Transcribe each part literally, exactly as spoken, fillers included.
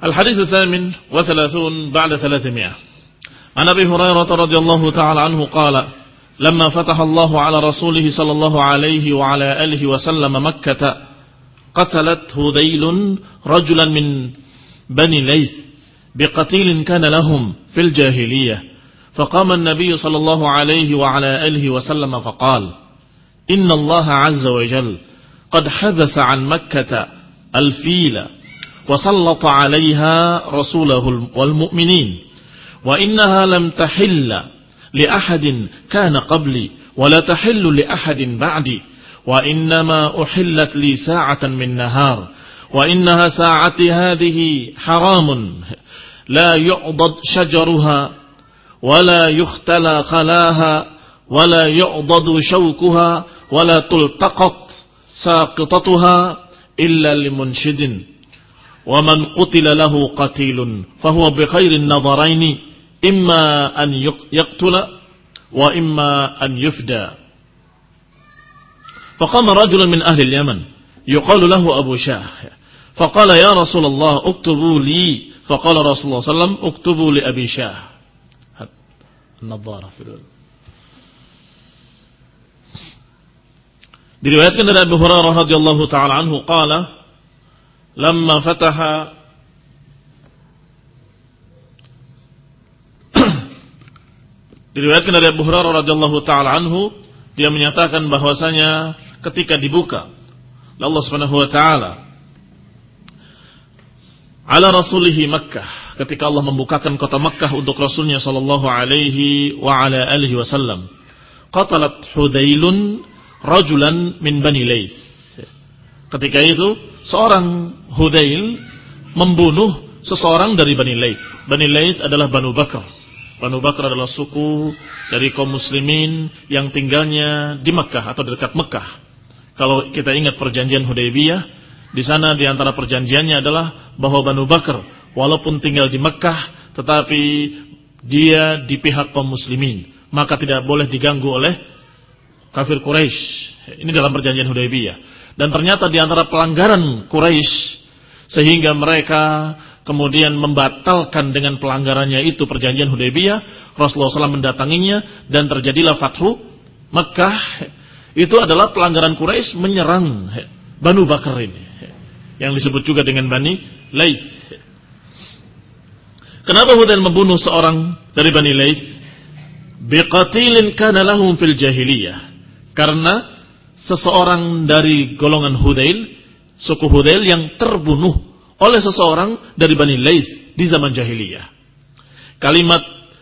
الحديث الثامن وثلاثون بعد ثلاثمائة عن أبي هريرة رضي الله تعالى عنه قال لما فتح الله على رسوله صلى الله عليه وعلى آله وسلم مكة قتلت هذيل رجلا من بني ليث بقتيل كان لهم في الجاهلية فقام النبي صلى الله عليه وعلى آله وسلم فقال إن الله عز وجل قد حبس عن مكة الفيل وسلط عليها رسوله والمؤمنين وإنها لم تحل لأحد كان قبلي ولا تحل لأحد بعدي وإنما أحلت لي ساعة من نهار وإنها ساعتي هذه حرام لا يعضد شجرها ولا يختلى خلاها ولا يعضد شوكها ولا تلتقط ساقطتها إلا لمنشد ومن قتل له قتيل فهو بخير النظرين إما أن يقتل وإما أن يفدى فقام رجل من أهل اليمن يقال له أبو شاه فقال يا رسول الله اكتبوا لي فقال رسول الله صلى الله عليه وسلم اكتبوا لأبي شاه النظارة في الأول. Diriwayatkan dari Abu Hurairah radhiyallahu taala anhu qala lamma fataha Diriwayatkan dari Abu Hurairah radhiyallahu taala anhu dia menyatakan bahwasanya ketika dibuka Allah Subhanahu wa taala ala rasulihi Makkah, ketika Allah membukakan kota Makkah untuk Rasulnya sallallahu alaihi wa ala alihi wasallam, qatalat Hudzailun rajulan min Bani Laits. Ketika itu seorang Hudzail membunuh seseorang dari Bani Laits. Bani Laits adalah Banu Bakr. Banu Bakr adalah suku dari kaum muslimin yang tinggalnya di Makkah atau dekat Makkah. Kalau kita ingat perjanjian Hudaybiyah, di sana di antara perjanjiannya adalah bahwa Banu Bakr walaupun tinggal di Makkah tetapi dia di pihak kaum muslimin, maka tidak boleh diganggu oleh kafir Quraisy. Ini dalam perjanjian Hudaybiyah. Dan ternyata di antara pelanggaran Quraisy sehingga mereka kemudian membatalkan dengan pelanggarannya itu perjanjian Hudaybiyah, Rasulullah shallallahu alaihi wasallam mendatanginya dan terjadilah Fathu Makkah. Itu adalah pelanggaran Quraisy menyerang Banu Bakr ini, yang disebut juga dengan Bani Laits. Kenapa Hudzail membunuh seorang dari Bani Laits? Biqatilin kana lahum fil jahiliyah. Karena seseorang dari golongan Hudzail, suku Hudzail yang terbunuh oleh seseorang dari Bani Laits di zaman jahiliyah. Kalimat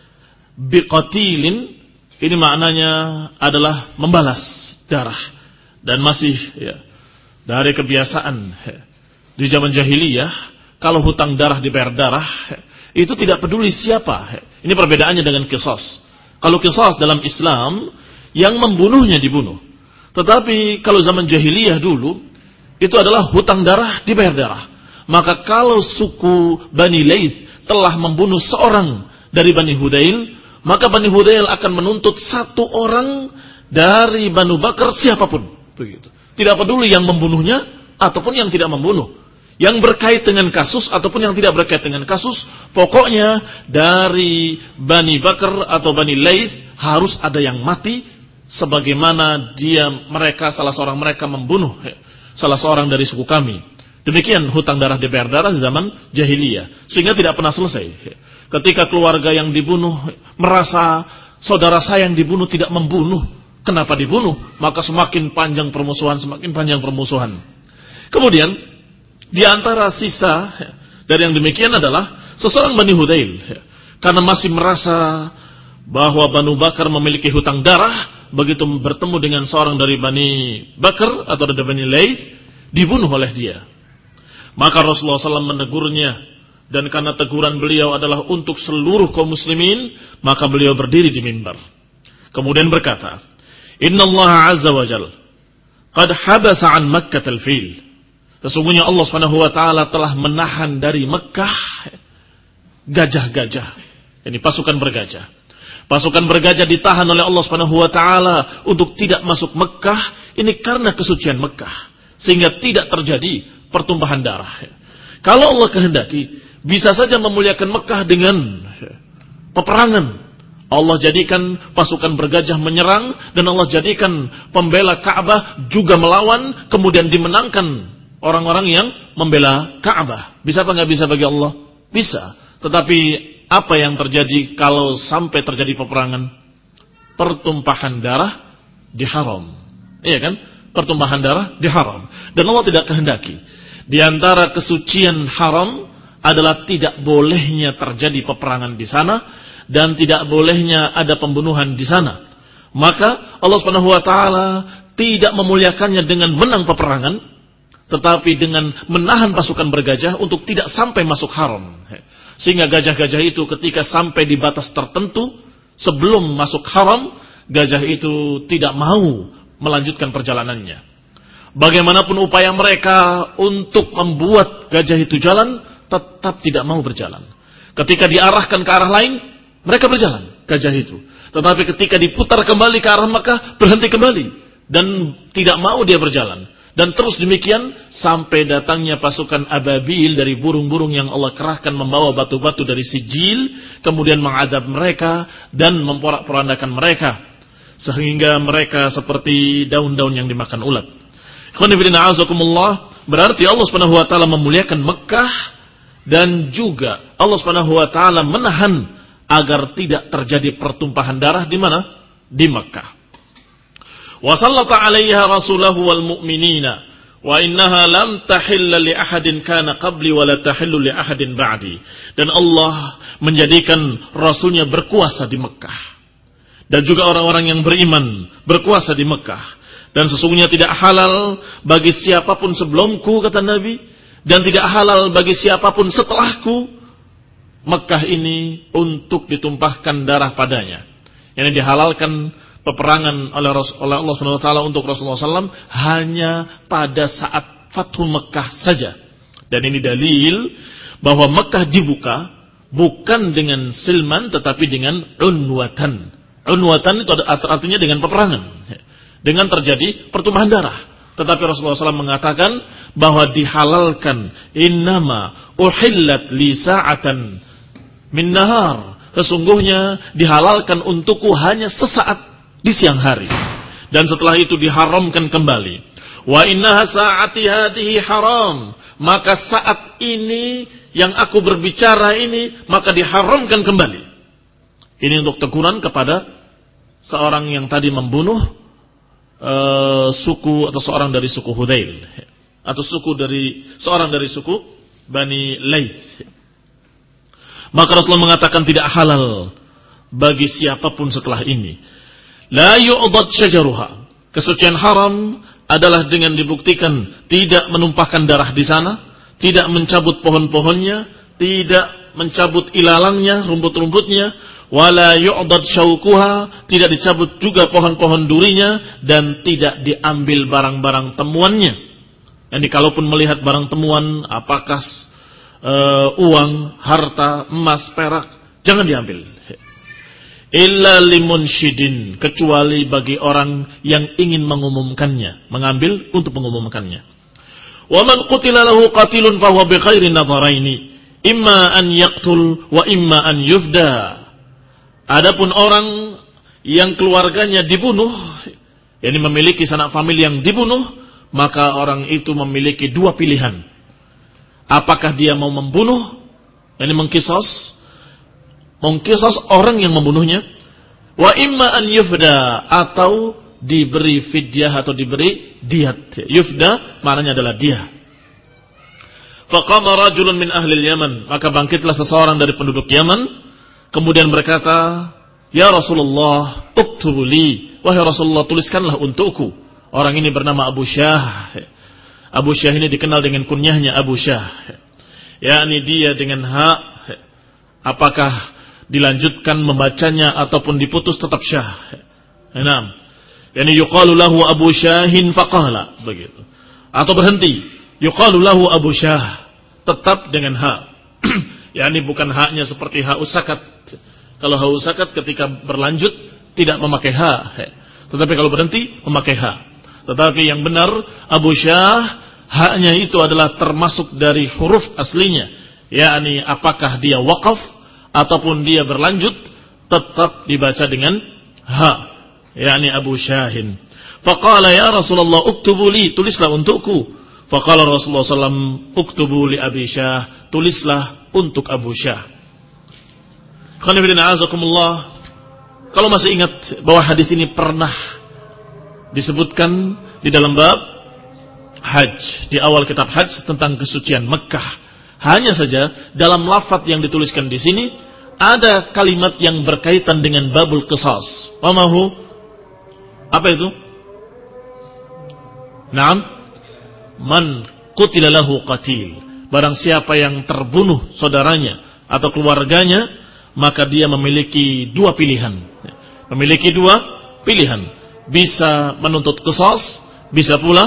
biqatilin ini maknanya adalah membalas darah, dan masih ya, dari kebiasaan ya, di zaman jahiliyah kalau hutang darah dibayar darah itu tidak peduli siapa. Ini perbedaannya dengan qisas. Kalau qisas dalam Islam yang membunuhnya dibunuh. Tetapi kalau zaman jahiliyah dulu itu adalah hutang darah dibayar darah. Maka kalau suku Bani Laits telah membunuh seorang dari Bani Hudzail, maka Bani Hudzail akan menuntut satu orang dari Banu Bakr siapapun. Begitu. Tidak peduli yang membunuhnya ataupun yang tidak membunuh, yang berkait dengan kasus ataupun yang tidak berkait dengan kasus, pokoknya dari Bani Bakr atau Bani Laits harus ada yang mati, sebagaimana dia mereka salah seorang mereka membunuh ya, salah seorang dari suku kami. Demikian hutang darah dibayar darah zaman jahiliyah, sehingga tidak pernah selesai. Ketika keluarga yang dibunuh merasa saudara saya yang dibunuh tidak membunuh, kenapa dibunuh? Maka semakin panjang permusuhan, semakin panjang permusuhan. Kemudian di antara sisa dari yang demikian adalah seseorang Bani Hudzail karena masih merasa bahwa Banu Bakar memiliki hutang darah, begitu bertemu dengan seorang dari Bani Bakar atau dari Bani Laits, dibunuh oleh dia. Maka Rasulullah shallallahu alaihi wasallam menegurnya, dan karena teguran beliau adalah untuk seluruh kaum muslimin, maka beliau berdiri di mimbar kemudian berkata, Inna Allah azza wa jal qad habasa an Makkah al-fil. Sesungguhnya Allah Subhanahu wa taala telah menahan dari Mekah gajah-gajah. Ini pasukan bergajah. Pasukan bergajah ditahan oleh Allah Subhanahu wa taala untuk tidak masuk Mekah, ini karena kesucian Mekah, sehingga tidak terjadi pertumpahan darah. Kalau Allah kehendaki, bisa saja memuliakan Mekah dengan peperangan. Allah jadikan pasukan bergajah menyerang, dan Allah jadikan pembela Ka'bah juga melawan, kemudian dimenangkan orang-orang yang membela Ka'bah. Bisa apa nggak bisa bagi Allah? Bisa. Tetapi apa yang terjadi kalau sampai terjadi peperangan? Pertumpahan darah diharam. Iya kan? Pertumpahan darah diharam. Dan Allah tidak kehendaki. Di antara kesucian haram adalah tidak bolehnya terjadi peperangan di sana, dan tidak bolehnya ada pembunuhan di sana. Maka Allah Subhanahu wa taala tidak memuliakannya dengan menang peperangan, tetapi dengan menahan pasukan bergajah untuk tidak sampai masuk haram. Sehingga gajah-gajah itu ketika sampai di batas tertentu sebelum masuk haram, gajah itu tidak mau melanjutkan perjalanannya. Bagaimanapun upaya mereka untuk membuat gajah itu jalan, tetap tidak mau berjalan. Ketika diarahkan ke arah lain, mereka berjalan, gajah itu. Tetapi ketika diputar kembali ke arah Makkah, berhenti kembali. Dan tidak mau dia berjalan. Dan terus demikian, sampai datangnya pasukan ababil dari burung-burung yang Allah kerahkan membawa batu-batu dari Sijil, kemudian mengadab mereka dan memporak-porandakan mereka. Sehingga mereka seperti daun-daun yang dimakan ulat. Berarti Allah Subhanahu wa taala memuliakan Mekah, dan juga Allah Subhanahu wa taala menahan agar tidak terjadi pertumpahan darah di mana? Di Mekah. Wa sallata 'alaiha rasulahu wal mu'minina wa innaha lam tahilla li ahadin kana qabli wa la tahillu li ahadin ba'di. Dan Allah menjadikan rasulnya berkuasa di Mekah. Dan juga orang-orang yang beriman berkuasa di Mekah. Dan sesungguhnya tidak halal bagi siapapun sebelumku, kata Nabi, dan tidak halal bagi siapapun setelahku Mekah ini untuk ditumpahkan darah padanya. Yang dihalalkan peperangan oleh Allah Subhanahu wa taala untuk Rasulullah shallallahu alaihi wasallam hanya pada saat Fathu Mekah saja. Dan ini dalil bahwa Mekah dibuka bukan dengan silman, tetapi dengan unwatan. Unwatan itu artinya dengan peperangan, dengan terjadi pertumpahan darah. Tetapi Rasulullah shallallahu alaihi wasallam mengatakan bahwa dihalalkan, innama uhillat li sa'atan min nahar, sesungguhnya dihalalkan untukku hanya sesaat di siang hari, dan setelah itu diharamkan kembali. Wa innaha sa'ati hadhihi haram, maka saat ini yang aku berbicara ini maka diharamkan kembali. Ini untuk teguran kepada seorang yang tadi membunuh uh, suku atau seorang dari suku Hudzail, atau suku dari seorang dari suku Bani Laits. Maka Rasulullah mengatakan tidak halal bagi siapapun setelah ini. La yu'dad syajaruha. Kesucian haram adalah dengan dibuktikan tidak menumpahkan darah di sana, tidak mencabut pohon-pohonnya, tidak mencabut ilalangnya, rumput-rumputnya, wala yu'dad syaukuha, tidak dicabut juga pohon-pohon durinya, dan tidak diambil barang-barang temuannya. Jadi kalaupun melihat barang temuan, apakah uh, uang, harta, emas, perak, jangan diambil. Illa limunsyidin, kecuali bagi orang yang ingin mengumumkannya, mengambil untuk mengumumkannya. Wa man qutila lahu qatilun fa huwa bi khairin nadharaini, imma an yaqtul wa imma an yufda. Adapun orang yang keluarganya dibunuh, yakni memiliki sanak famili yang dibunuh, maka orang itu memiliki dua pilihan. Apakah dia mau membunuh, yakni mengqisas, mengqisas orang yang membunuhnya, wa imma an yufda, atau diberi fidyah atau diberi diat. Yufda maknanya adalah diah. Faqama rajulun min ahli Yaman, maka bangkitlah seseorang dari penduduk Yaman, kemudian berkata, ya Rasulullah, uktub li, wahai Rasulullah, tuliskanlah untukku. Orang ini bernama Abu Syah. Abu Syah ini dikenal dengan kunyahnya Abu Syah, yakni dia dengan hak, apakah dilanjutkan membacanya ataupun diputus tetap Syah. Enam, yakni yuqalu lahu Abu Syahin faqala, begitu. Atau berhenti, yuqalu lahu Abu Syah, tetap dengan hak. yakni bukan haknya seperti hak usakat. Kalau hak usakat ketika berlanjut tidak memakai hak, tetapi kalau berhenti memakai hak. Tetapi yang benar Abu Syah, haknya itu adalah termasuk dari huruf aslinya, yakni apakah dia waqaf ataupun dia berlanjut, tetap dibaca dengan ha, yakni Abu Syahin. Faqala ya Rasulullah uktubu li, tulislah untukku. Faqala Rasulullah sallallahu alaihi wasallam uktubu li Abi Syah, tulislah untuk Abu Syah. Khonibidina azakumullah. Kalau masih ingat bahwa hadis ini pernah disebutkan di dalam bab Hajj, di awal kitab Hajj tentang kesucian Mekah. Hanya saja dalam lafaz yang dituliskan di sini ada kalimat yang berkaitan dengan babul qisas. Wa ma hu? Apa itu? Naam, man qutila lahu qatil. Barang siapa yang terbunuh saudaranya atau keluarganya, maka dia memiliki dua pilihan. Memiliki dua pilihan. Bisa menuntut qisas, bisa pula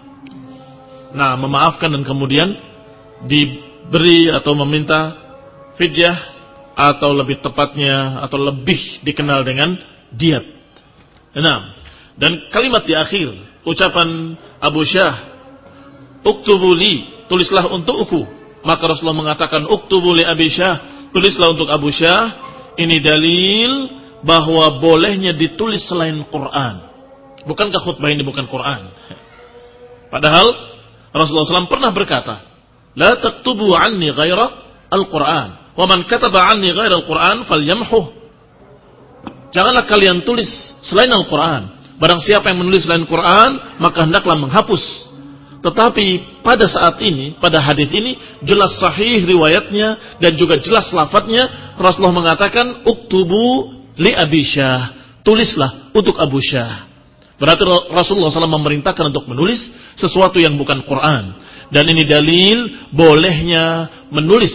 nah memaafkan dan kemudian diberi atau meminta fidyah, atau lebih tepatnya atau lebih dikenal dengan diat. Nah, dan kalimat di akhir ucapan Abu Syah, uktubu li, tulislah untukku. Maka Rasulullah mengatakan uktubu li Abi Syah, tulislah untuk Abu Syah. Ini dalil bahwa bolehnya ditulis selain Quran. Bukankah khutbah ini bukan Quran? Padahal Rasulullah shallallahu alaihi wasallam pernah berkata, la taktubu anni ghaira al-Quran, wa man kataba anni ghaira al-Quran falyamhuh. Janganlah kalian tulis selain Al-Quran. Barang siapa yang menulis selain Quran, maka hendaklah menghapus. Tetapi pada saat ini, pada hadis ini jelas sahih riwayatnya dan juga jelas lafadznya. Rasulullah mengatakan uktubu li Abi Syah, tulislah untuk Abu Syah. Berarti Rasulullah shallallahu alaihi wasallam memerintahkan untuk menulis sesuatu yang bukan Quran. Dan ini dalil bolehnya menulis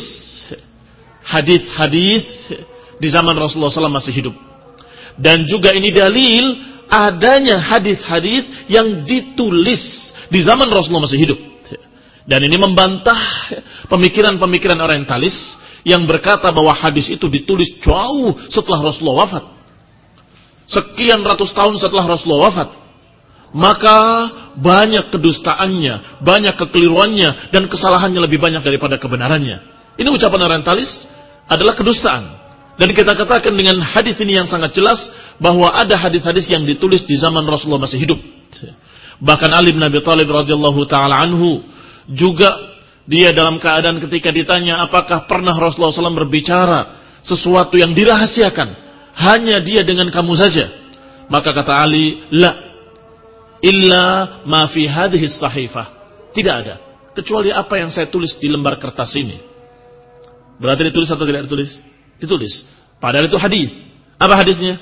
hadis-hadis di zaman Rasulullah shallallahu alaihi wasallam masih hidup. Dan juga ini dalil adanya hadis-hadis yang ditulis di zaman Rasulullah masih hidup. Dan ini membantah pemikiran-pemikiran orientalis yang berkata bahwa hadis itu ditulis jauh setelah Rasulullah wafat. Sekian ratus tahun setelah Rasulullah wafat. Maka banyak kedustaannya, banyak kekeliruannya, dan kesalahannya lebih banyak daripada kebenarannya. Ini ucapan orientalis adalah kedustaan. Dan kita katakan dengan hadis ini yang sangat jelas bahwa ada hadis-hadis yang ditulis di zaman Rasulullah masih hidup. Bahkan Ali bin Abi Thalib radhiyallahu taala anhu juga dia dalam keadaan ketika ditanya apakah pernah Rasulullah shallallahu alaihi wasallam berbicara sesuatu yang dirahasiakan hanya dia dengan kamu saja, maka kata Ali, la illa ma fi hadhihi sahifah, tidak ada kecuali apa yang saya tulis di lembar kertas ini. Berarti ditulis atau tidak ditulis? Ditulis. Padahal itu hadis. Apa hadisnya?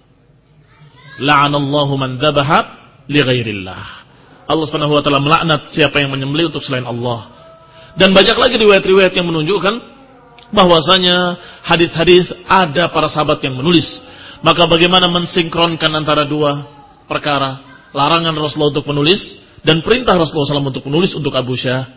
La'anallahu man dzabaha li ghairillah. Allah Subhanahu wa taala melaknat siapa yang menyembelih untuk selain Allah. Dan banyak lagi riwayat-riwayat yang menunjukkan bahwasanya hadis-hadis ada para sahabat yang menulis. Maka bagaimana mensinkronkan antara dua perkara? Larangan Rasulullah untuk menulis dan perintah Rasulullah shallallahu alaihi wasallam untuk menulis untuk Abu Syah.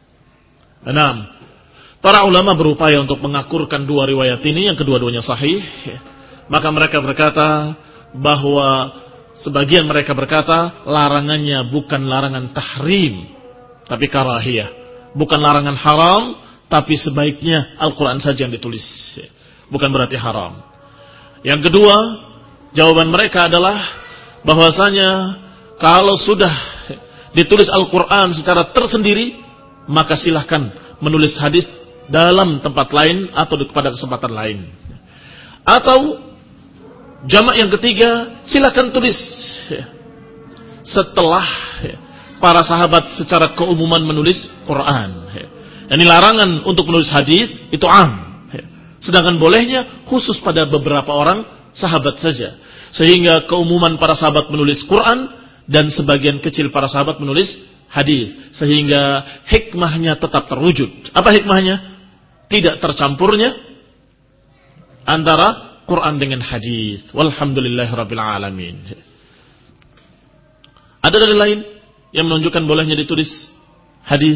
Enam. Para ulama berupaya untuk mengakurkan dua riwayat ini yang kedua-duanya sahih. Maka mereka berkata bahwa sebagian mereka berkata larangannya bukan larangan tahrim, tapi karahiyah. Bukan larangan haram, tapi sebaiknya Al-Quran saja yang ditulis. Bukan berarti haram. Yang kedua, jawaban mereka adalah bahwasanya kalau sudah ditulis Al-Quran secara tersendiri, maka silahkan menulis hadis dalam tempat lain atau pada kesempatan lain. Atau jamak yang ketiga, silakan tulis setelah para sahabat secara keumuman menulis Quran. Ini larangan untuk menulis hadis itu am. Sedangkan bolehnya khusus pada beberapa orang sahabat saja. Sehingga keumuman para sahabat menulis Quran dan sebagian kecil para sahabat menulis hadis. Sehingga hikmahnya tetap terwujud. Apa hikmahnya? Tidak tercampurnya antara Quran dengan hadis. Walhamdulillahirabbil alamin. Ada dalil lain yang menunjukkan bolehnya ditulis hadis?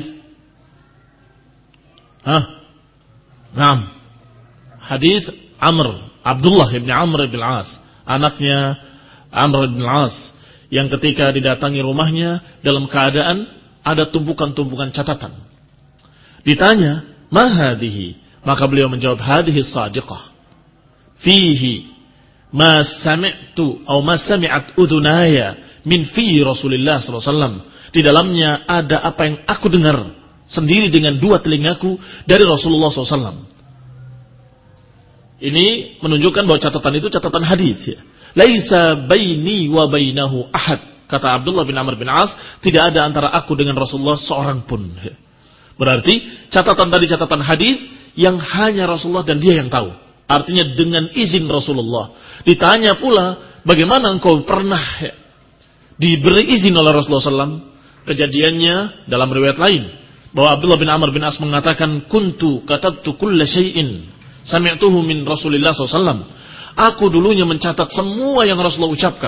Hah? Naam. Hadis Amr, Abdullah bin Amr bin As, anaknya Amr bin As, yang ketika didatangi rumahnya dalam keadaan ada tumpukan-tumpukan catatan. Ditanya, ma hadhihi? Maka beliau menjawab, hadhihi sadiqah. Fihi ma sami'tu atau ma sami'at udhunaya min fi Rasulillah sallallahu alaihi wasallam. Di dalamnya ada apa yang aku dengar sendiri dengan dua telingaku dari Rasulullah sallallahu alaihi wasallam. Ini menunjukkan bahwa catatan itu catatan hadis. Ya. Laisa baini wa bainahu ahad. Kata Abdullah bin Amr bin As, tidak ada antara aku dengan Rasulullah seorang pun. Ya. Berarti catatan tadi catatan hadis yang hanya Rasulullah dan dia yang tahu. Artinya dengan izin Rasulullah. Ditanya pula, bagaimana engkau pernah ya, diberi izin oleh Rasulullah sallallahu alaihi wasallam? Kejadiannya dalam riwayat lain bahwa Abdullah bin Amr bin As mengatakan, kuntu katabtu kulla syai'in sami'tuhu min Rasulillah sallallahu alaihi wasallam. Aku dulunya mencatat semua yang Rasulullah ucapkan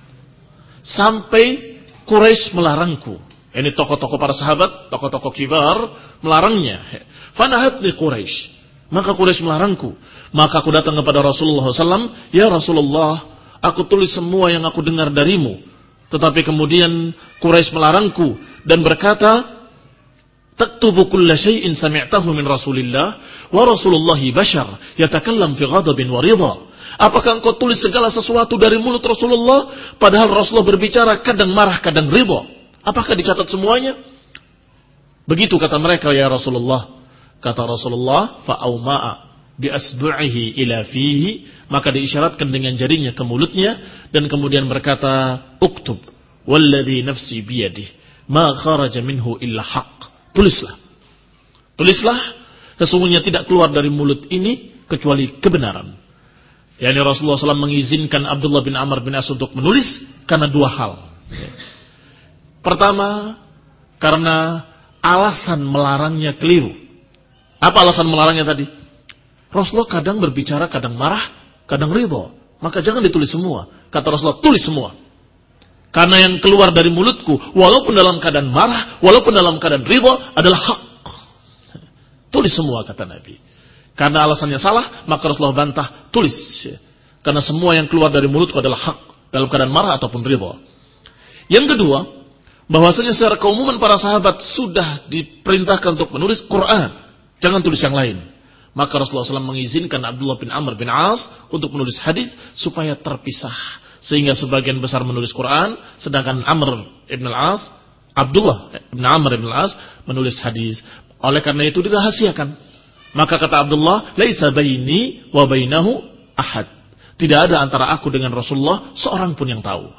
sampai Quraisy melarangku. Ini tokoh-tokoh para sahabat, tokoh-tokoh kibar melarangnya. Fanahatni Quraisy. Maka Quraisy melarangku. Maka aku datang kepada Rasulullah sallallahu alaihi wasallam, ya Rasulullah, aku tulis semua yang aku dengar darimu. Tetapi kemudian Quraisy melarangku dan berkata, taktubu kulla syai'in sami'tahu min Rasulillah wa Rasulullahi bashar yatakallam fi ghadabin wa ridha. Apakah engkau tulis segala sesuatu dari mulut Rasulullah padahal Rasulullah berbicara kadang marah kadang ridha? Apakah dicatat semuanya? Begitu kata mereka, ya Rasulullah. Kata Rasulullah, fa'auma'a bi asbu'ihi ila fihi, maka diisyaratkan dengan jarinya ke mulutnya dan kemudian berkata, uktub walladhi nafsi biyadih ma kharaja minhu illa haqq. Tulislah. Tulislah, sesungguhnya tidak keluar dari mulut ini kecuali kebenaran. Yani Rasulullah sallallahu alaihi wasallam mengizinkan Abdullah bin Amr bin As untuk menulis karena dua hal. Pertama, karena alasan melarangnya keliru. Apa alasan melarangnya tadi? Rasulullah kadang berbicara, kadang marah, kadang ridha. Maka jangan ditulis semua. Kata Rasulullah, tulis semua. Karena yang keluar dari mulutku, walaupun dalam keadaan marah, walaupun dalam keadaan ridha, adalah hak. Tulis semua, kata Nabi. Karena alasannya salah, maka Rasulullah bantah, tulis. Karena semua yang keluar dari mulutku adalah hak, dalam keadaan marah ataupun ridha. Yang kedua, bahwasanya secara keumuman para sahabat sudah diperintahkan untuk menulis Quran. Jangan tulis yang lain. Maka Rasulullah sallallahu alaihi wasallam mengizinkan Abdullah bin Amr bin As untuk menulis hadis supaya terpisah. Sehingga sebagian besar menulis Quran, sedangkan Amr ibn al-As, Abdullah bin Amr ibn al-As menulis hadis. Oleh karena itu dirahasiakan. Maka kata Abdullah, laisa baini wa bainahu ahad. Tidak ada antara aku dengan Rasulullah seorang pun yang tahu.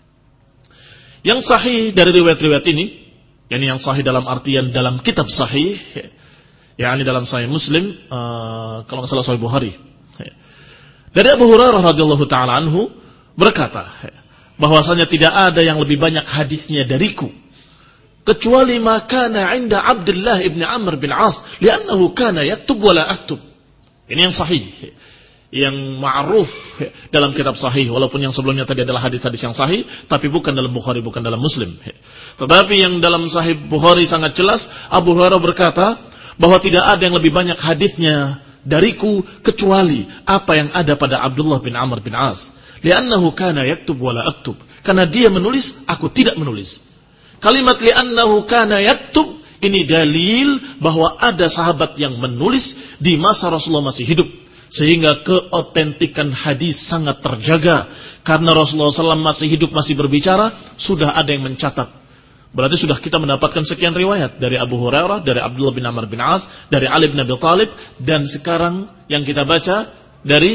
Yang sahih dari riwayat-riwayat ini, yakni yang sahih dalam artian dalam kitab sahih, yakni dalam Sahih Muslim, uh, kalau nggak salah Sahih Bukhari. Dari Abu Hurairah radhiyallahu taala anhu berkata, bahwasanya tidak ada yang lebih banyak hadisnya dariku kecuali ma kana 'inda Abdullah ibn Amr bin As, li'annahu kana yaktub wa la aktub. Ini yang sahih, yang ma'ruf dalam kitab sahih, walaupun yang sebelumnya tadi adalah hadis-hadis yang sahih, tapi bukan dalam Bukhari, bukan dalam Muslim. Tetapi yang dalam Sahih Bukhari sangat jelas, Abu Hurairah berkata bahwa tidak ada yang lebih banyak hadisnya dariku kecuali apa yang ada pada Abdullah bin Amr bin As. Li'annahu kana yaktub wa la aktub. Karena dia menulis, aku tidak menulis. Kalimat li'annahu kana yaktub ini dalil bahwa ada sahabat yang menulis di masa Rasulullah masih hidup. Sehingga keotentikan hadis sangat terjaga. Karena Rasulullah shallallahu alaihi wasallam masih hidup, masih berbicara, sudah ada yang mencatat. Berarti sudah kita mendapatkan sekian riwayat dari Abu Hurairah, dari Abdullah bin Amr bin As, dari Ali bin Abi Thalib, dan sekarang yang kita baca dari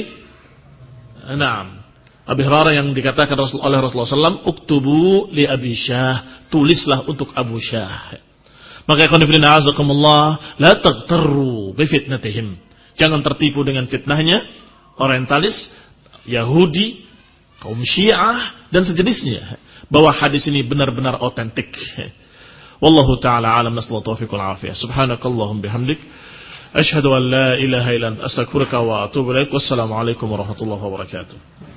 Naam, Abi Hurairah yang dikatakan Rasul oleh Rasulullah shallallahu alaihi wasallam, uktubu li Abi Syah, tulislah untuk Abu Syah. Maka ikhwan fillah azakumullah, la taghtarru bi fitnatihim. Jangan tertipu dengan fitnahnya orientalis, Yahudi, kaum Syiah dan sejenisnya. Bahwa hadis ini benar-benar otentik. Wallahu ta'ala alam, nasallahu taufiq wal afiyah. Subhanakallahum bihamdik, asyhadu an la ilaha illa anta, astaghfiruka wa atubu ilaik. Wassalamu alaikum warahmatullahi wabarakatuh.